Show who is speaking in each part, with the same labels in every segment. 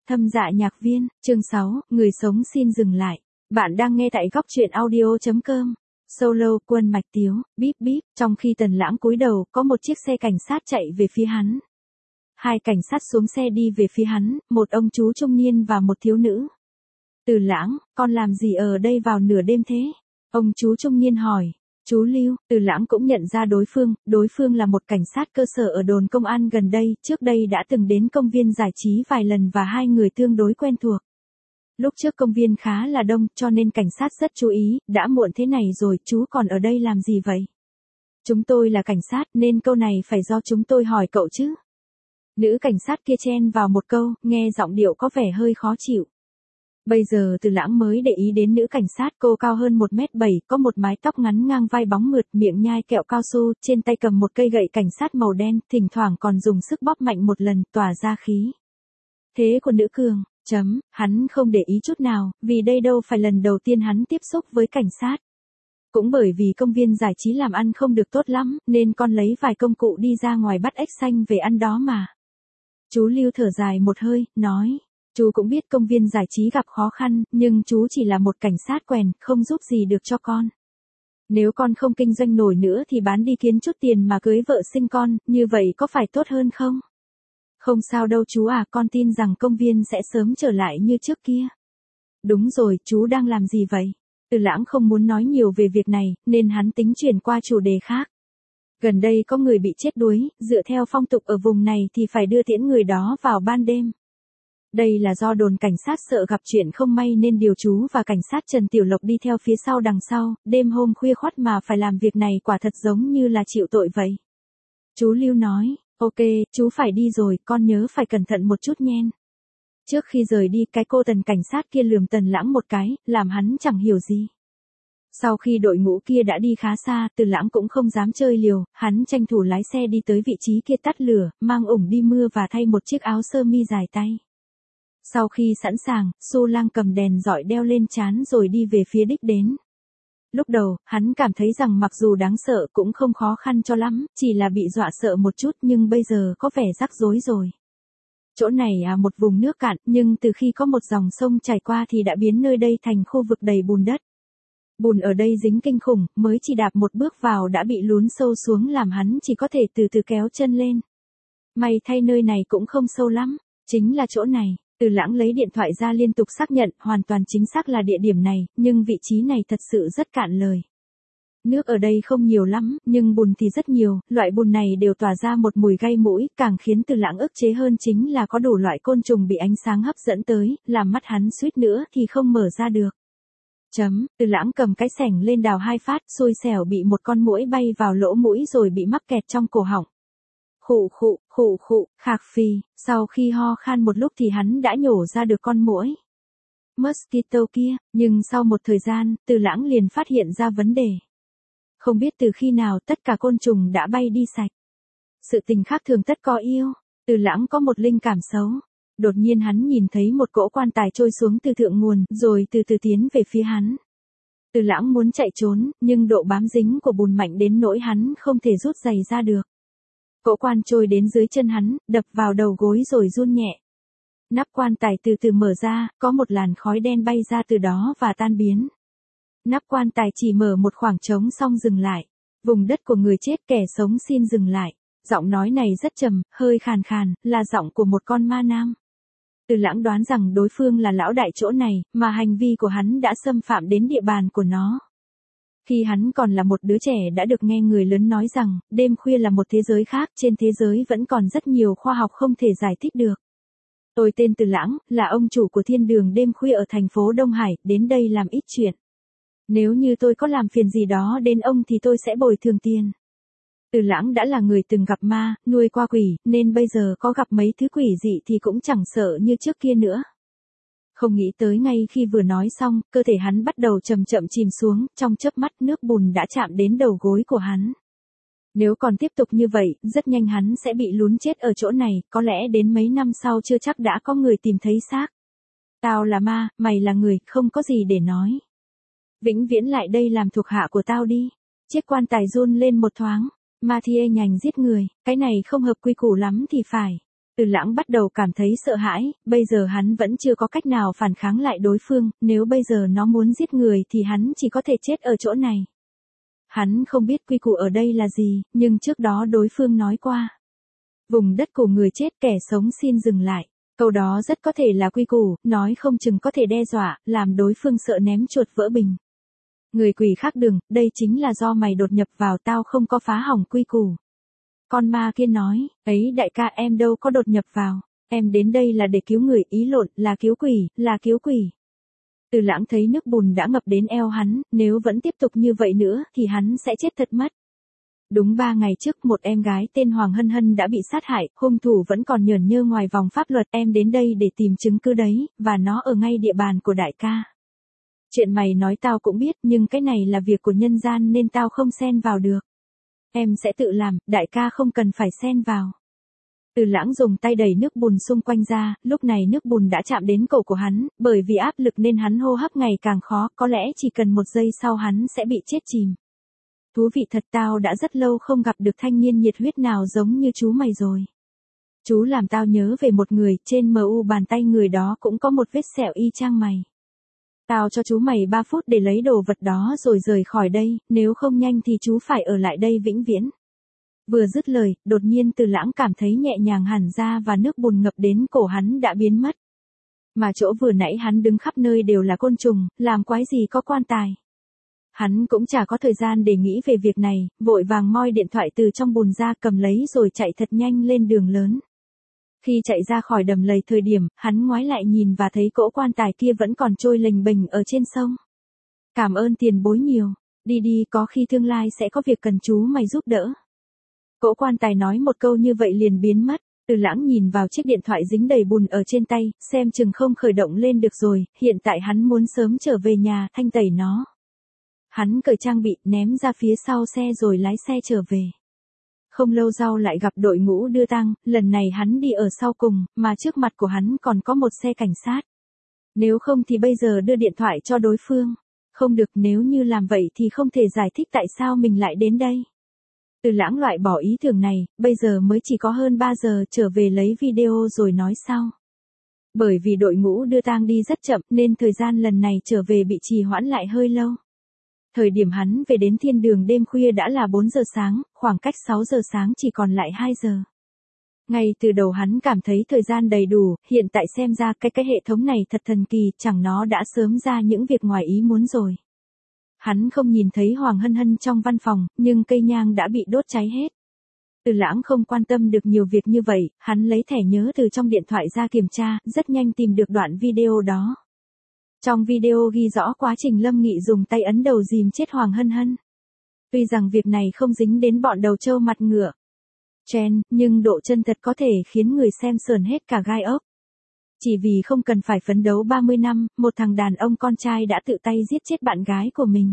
Speaker 1: Thâm dạ nhạc viên, chương 6, người sống xin dừng lại. Bạn đang nghe tại góc truyện audio.com. Solo, Quân Mạch Tiếu, bíp bíp, trong khi Tần Lãng cúi đầu, có một chiếc xe cảnh sát chạy về phía hắn. Hai cảnh sát xuống xe đi về phía hắn, một ông chú trung niên và một thiếu nữ. Từ Lãng, con làm gì ở đây vào nửa đêm thế? Ông chú trung niên hỏi. Chú Lưu, Từ Lãng cũng nhận ra đối phương là một cảnh sát cơ sở ở đồn công an gần đây, trước đây đã từng đến công viên giải trí vài lần và hai người tương đối quen thuộc. Lúc trước công viên khá là đông, cho nên cảnh sát rất chú ý, đã muộn thế này rồi, chú còn ở đây làm gì vậy? Chúng tôi là cảnh sát, nên câu này phải do chúng tôi hỏi cậu chứ. Nữ cảnh sát kia chen vào một câu, nghe giọng điệu có vẻ hơi khó chịu. Bây giờ Từ Lãng mới để ý đến nữ cảnh sát, cô cao hơn 1m7, có một mái tóc ngắn ngang vai bóng mượt, miệng nhai kẹo cao su, trên tay cầm một cây gậy cảnh sát màu đen, thỉnh thoảng còn dùng sức bóp mạnh một lần, tỏa ra khí thế của nữ cường. Hắn không để ý chút nào, vì đây đâu phải lần đầu tiên hắn tiếp xúc với cảnh sát. Cũng bởi vì công viên giải trí làm ăn không được tốt lắm, nên con lấy vài công cụ đi ra ngoài bắt ếch xanh về ăn đó mà. Chú Lưu thở dài một hơi, nói. Chú cũng biết công viên giải trí gặp khó khăn, nhưng chú chỉ là một cảnh sát quèn, không giúp gì được cho con. Nếu con không kinh doanh nổi nữa thì bán đi kiếm chút tiền mà cưới vợ sinh con, như vậy có phải tốt hơn không? Không sao đâu chú à, con tin rằng công viên sẽ sớm trở lại như trước kia. Đúng rồi, chú đang làm gì vậy? Từ Lãng không muốn nói nhiều về việc này, nên hắn tính chuyển qua chủ đề khác. Gần đây có người bị chết đuối, dựa theo phong tục ở vùng này thì phải đưa tiễn người đó vào ban đêm. Đây là do đồn cảnh sát sợ gặp chuyện không may nên điều chú và cảnh sát Trần Tiểu Lộc đi theo phía sau đằng sau, đêm hôm khuya khoắt mà phải làm việc này quả thật giống như là chịu tội vậy. Chú Lưu nói, ok, chú phải đi rồi, con nhớ phải cẩn thận một chút nhen. Trước khi rời đi, cái cô Tần cảnh sát kia lườm Tần Lãng một cái, làm hắn chẳng hiểu gì. Sau khi đội ngũ kia đã đi khá xa, Từ Lãng cũng không dám chơi liều, hắn tranh thủ lái xe đi tới vị trí kia tắt lửa, mang ủng đi mưa và thay một chiếc áo sơ mi dài tay. Sau khi sẵn sàng, Xu Lang cầm đèn dọi đeo lên trán rồi đi về phía đích đến. Lúc đầu, hắn cảm thấy rằng mặc dù đáng sợ cũng không khó khăn cho lắm, chỉ là bị dọa sợ một chút nhưng bây giờ có vẻ rắc rối rồi. Chỗ này một vùng nước cạn, nhưng từ khi có một dòng sông chảy qua thì đã biến nơi đây thành khu vực đầy bùn đất. Bùn ở đây dính kinh khủng, mới chỉ đạp một bước vào đã bị lún sâu xuống làm hắn chỉ có thể từ từ kéo chân lên. May thay nơi này cũng không sâu lắm, chính là chỗ này. Từ Lãng lấy điện thoại ra liên tục xác nhận, hoàn toàn chính xác là địa điểm này, nhưng vị trí này thật sự rất cạn lời. Nước ở đây không nhiều lắm, nhưng bùn thì rất nhiều, loại bùn này đều tỏa ra một mùi gây mũi, càng khiến Từ Lãng ức chế hơn chính là có đủ loại côn trùng bị ánh sáng hấp dẫn tới, làm mắt hắn suýt nữa thì không mở ra được. Từ Lãng cầm cái xẻng lên đào hai phát, xui xẻo bị một con muỗi bay vào lỗ mũi rồi bị mắc kẹt trong cổ họng. Khụ, khạc phì, sau khi ho khan một lúc thì hắn đã nhổ ra được con muỗi mosquito kia, nhưng sau một thời gian, Từ Lãng liền phát hiện ra vấn đề. Không biết từ khi nào tất cả côn trùng đã bay đi sạch. Sự tình khác thường tất có yêu, Từ Lãng có một linh cảm xấu. Đột nhiên hắn nhìn thấy một cỗ quan tài trôi xuống từ thượng nguồn, rồi từ từ tiến về phía hắn. Từ Lãng muốn chạy trốn, nhưng độ bám dính của bùn mạnh đến nỗi hắn không thể rút giày ra được. Cỗ quan trôi đến dưới chân hắn, đập vào đầu gối rồi run nhẹ. Nắp quan tài từ từ mở ra, có một làn khói đen bay ra từ đó và tan biến. Nắp quan tài chỉ mở một khoảng trống xong dừng lại. Vùng đất của người chết, kẻ sống xin dừng lại. Giọng nói này rất trầm, hơi khàn khàn, là giọng của một con ma nam. Từ Lãng đoán rằng đối phương là lão đại chỗ này, mà hành vi của hắn đã xâm phạm đến địa bàn của nó. Khi hắn còn là một đứa trẻ đã được nghe người lớn nói rằng, đêm khuya là một thế giới khác, trên thế giới vẫn còn rất nhiều khoa học không thể giải thích được. Tôi tên Từ Lãng, là ông chủ của thiên đường đêm khuya ở thành phố Đông Hải, đến đây làm ít chuyện. Nếu như tôi có làm phiền gì đó đến ông thì tôi sẽ bồi thường tiền. Từ Lãng đã là người từng gặp ma, nuôi qua quỷ, nên bây giờ có gặp mấy thứ quỷ dị thì cũng chẳng sợ như trước kia nữa. Không nghĩ tới ngay khi vừa nói xong, cơ thể hắn bắt đầu chậm chậm chìm xuống, trong chớp mắt nước bùn đã chạm đến đầu gối của hắn. Nếu còn tiếp tục như vậy, rất nhanh hắn sẽ bị lún chết ở chỗ này, có lẽ đến mấy năm sau chưa chắc đã có người tìm thấy xác. Tao là ma, mày là người, không có gì để nói. Vĩnh viễn lại đây làm thuộc hạ của tao đi. Chiếc quan tài run lên một thoáng. Mathieu nhành giết người, cái này không hợp quy củ lắm thì phải. Từ Lãng bắt đầu cảm thấy sợ hãi, bây giờ hắn vẫn chưa có cách nào phản kháng lại đối phương, nếu bây giờ nó muốn giết người thì hắn chỉ có thể chết ở chỗ này. Hắn không biết quy củ ở đây là gì, nhưng trước đó đối phương nói qua. Vùng đất của người chết kẻ sống xin dừng lại. Câu đó rất có thể là quy củ, nói không chừng có thể đe dọa, làm đối phương sợ ném chuột vỡ bình. Người quỷ khác đừng, đây chính là do mày đột nhập vào, tao không có phá hỏng quy củ. Con ma kia nói, ấy đại ca, em đâu có đột nhập vào, em đến đây là để cứu người, ý lộn, là cứu quỷ, là cứu quỷ. Từ Lãng thấy nước bùn đã ngập đến eo hắn, nếu vẫn tiếp tục như vậy nữa thì hắn sẽ chết thật mất. Đúng 3 ngày trước một em gái tên Hoàng Hân Hân đã bị sát hại, hung thủ vẫn còn nhởn nhơ ngoài vòng pháp luật, em đến đây để tìm chứng cứ đấy, và nó ở ngay địa bàn của đại ca. Chuyện mày nói tao cũng biết, nhưng cái này là việc của nhân gian nên tao không xen vào được. Em sẽ tự làm, đại ca không cần phải xen vào. Từ Lãng dùng tay đẩy nước bùn xung quanh ra, lúc này nước bùn đã chạm đến cổ của hắn, bởi vì áp lực nên hắn hô hấp ngày càng khó, có lẽ chỉ cần 1 giây sau hắn sẽ bị chết chìm. Thú vị thật, tao đã rất lâu không gặp được thanh niên nhiệt huyết nào giống như chú mày rồi. Chú làm tao nhớ về một người, trên mu bàn tay người đó cũng có một vết sẹo y chang mày. Tao cho chú mày 3 phút để lấy đồ vật đó rồi rời khỏi đây, nếu không nhanh thì chú phải ở lại đây vĩnh viễn. Vừa dứt lời, đột nhiên Từ Lãng cảm thấy nhẹ nhàng hẳn ra và nước bùn ngập đến cổ hắn đã biến mất. Mà chỗ vừa nãy hắn đứng khắp nơi đều là côn trùng, làm quái gì có quan tài. Hắn cũng chả có thời gian để nghĩ về việc này, vội vàng moi điện thoại từ trong bùn ra, cầm lấy rồi chạy thật nhanh lên đường lớn. Khi chạy ra khỏi đầm lầy thời điểm, hắn ngoái lại nhìn và thấy cỗ quan tài kia vẫn còn trôi lềnh bềnh ở trên sông. Cảm ơn tiền bối nhiều, đi đi, có khi tương lai sẽ có việc cần chú mày giúp đỡ. Cỗ quan tài nói một câu như vậy liền biến mất. Từ Lãng nhìn vào chiếc điện thoại dính đầy bùn ở trên tay, xem chừng không khởi động lên được rồi, hiện tại hắn muốn sớm trở về nhà, thanh tẩy nó. Hắn cởi trang bị, ném ra phía sau xe rồi lái xe trở về. Không lâu sau lại gặp đội ngũ đưa tang, lần này hắn đi ở sau cùng, mà trước mặt của hắn còn có một xe cảnh sát. Nếu không thì bây giờ đưa điện thoại cho đối phương. Không được, nếu như làm vậy thì không thể giải thích tại sao mình lại đến đây. Từ Lãng loại bỏ ý tưởng này, bây giờ mới chỉ có hơn 3 giờ, trở về lấy video rồi nói sau. Bởi vì đội ngũ đưa tang đi rất chậm nên thời gian lần này trở về bị trì hoãn lại hơi lâu. Thời điểm hắn về đến thiên đường đêm khuya đã là 4 giờ sáng, khoảng cách 6 giờ sáng chỉ còn lại 2 giờ. Ngay từ đầu hắn cảm thấy thời gian đầy đủ, hiện tại xem ra cái hệ thống này thật thần kỳ, chẳng nó đã sớm ra những việc ngoài ý muốn rồi. Hắn không nhìn thấy Hoàng Hân Hân trong văn phòng, nhưng cây nhang đã bị đốt cháy hết. Từ Lãng không quan tâm được nhiều việc như vậy, hắn lấy thẻ nhớ từ trong điện thoại ra kiểm tra, rất nhanh tìm được đoạn video đó. Trong video ghi rõ quá trình Lâm Nghị dùng tay ấn đầu dìm chết Hoàng Hân Hân. Tuy rằng việc này không dính đến bọn đầu trâu mặt ngựa Chen, nhưng độ chân thật có thể khiến người xem sởn hết cả gai ốc. Chỉ vì không cần phải phấn đấu 30 năm, một thằng đàn ông con trai đã tự tay giết chết bạn gái của mình.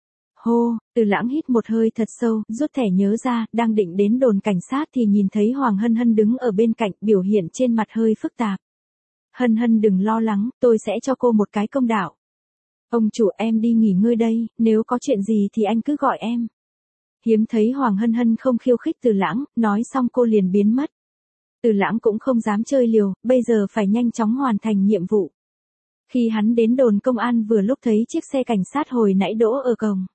Speaker 1: Hô, Từ Lãng hít một hơi thật sâu, rút thẻ nhớ ra, đang định đến đồn cảnh sát thì nhìn thấy Hoàng Hân Hân đứng ở bên cạnh, biểu hiện trên mặt hơi phức tạp. Hân Hân đừng lo lắng, tôi sẽ cho cô một cái công đạo. Ông chủ, em đi nghỉ ngơi đây, nếu có chuyện gì thì anh cứ gọi em. Hiếm thấy Hoàng Hân Hân không khiêu khích Từ Lãng, nói xong cô liền biến mất. Từ Lãng cũng không dám chơi liều, bây giờ phải nhanh chóng hoàn thành nhiệm vụ. Khi hắn đến đồn công an vừa lúc thấy chiếc xe cảnh sát hồi nãy đỗ ở cổng.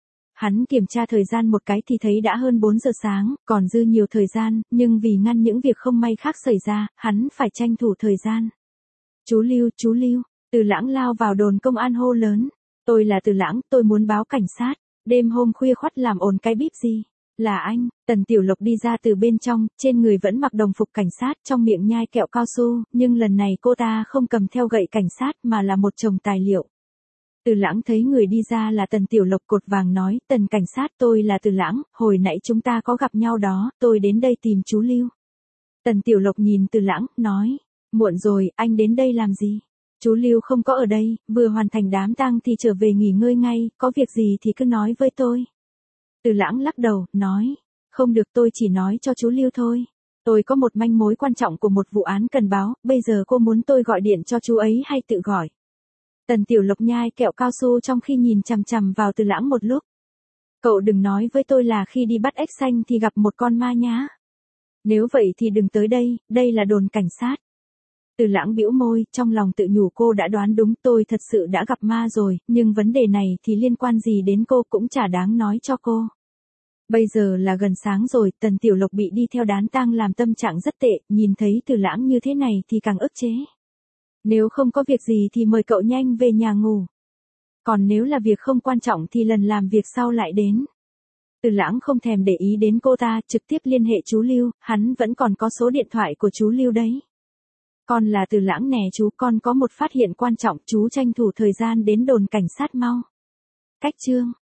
Speaker 1: Hắn kiểm tra thời gian một cái thì thấy đã hơn 4 giờ sáng, còn dư nhiều thời gian, nhưng vì ngăn những việc không may khác xảy ra, hắn phải tranh thủ thời gian. Chú Lưu, Từ Lãng lao vào đồn công an hô lớn. Tôi là Từ Lãng, tôi muốn báo cảnh sát. Đêm hôm khuya khoắt làm ồn cái bíp gì? Là anh. Tần Tiểu Lộc đi ra từ bên trong, trên người vẫn mặc đồng phục cảnh sát, trong miệng nhai kẹo cao su, nhưng lần này cô ta không cầm theo gậy cảnh sát mà là một chồng tài liệu. Từ Lãng thấy người đi ra là Tần Tiểu Lộc cột vàng nói, Tần cảnh sát, tôi là Từ Lãng, hồi nãy chúng ta có gặp nhau đó, tôi đến đây tìm chú Lưu. Tần Tiểu Lộc nhìn Từ Lãng, nói, muộn rồi, anh đến đây làm gì? Chú Lưu không có ở đây, vừa hoàn thành đám tang thì trở về nghỉ ngơi ngay, có việc gì thì cứ nói với tôi. Từ Lãng lắc đầu, nói, không được, tôi chỉ nói cho chú Lưu thôi. Tôi có một manh mối quan trọng của một vụ án cần báo, bây giờ cô muốn tôi gọi điện cho chú ấy hay tự gọi? Tần Tiểu Lộc nhai kẹo cao su trong khi nhìn chằm chằm vào Từ Lãng một lúc. Cậu đừng nói với tôi là khi đi bắt ếch xanh thì gặp một con ma nhá. Nếu vậy thì đừng tới đây, đây là đồn cảnh sát. Từ Lãng bĩu môi, trong lòng tự nhủ cô đã đoán đúng, tôi thật sự đã gặp ma rồi, nhưng vấn đề này thì liên quan gì đến cô cũng chả đáng nói cho cô. Bây giờ là gần sáng rồi, Tần Tiểu Lộc bị đi theo đám tang làm tâm trạng rất tệ, nhìn thấy Từ Lãng như thế này thì càng ức chế. Nếu không có việc gì thì mời cậu nhanh về nhà ngủ. Còn nếu là việc không quan trọng thì lần làm việc sau lại đến. Từ Lãng không thèm để ý đến cô ta, trực tiếp liên hệ chú Lưu, hắn vẫn còn có số điện thoại của chú Lưu đấy. Con là Từ Lãng nè chú, con có một phát hiện quan trọng, chú tranh thủ thời gian đến đồn cảnh sát mau. Cách chương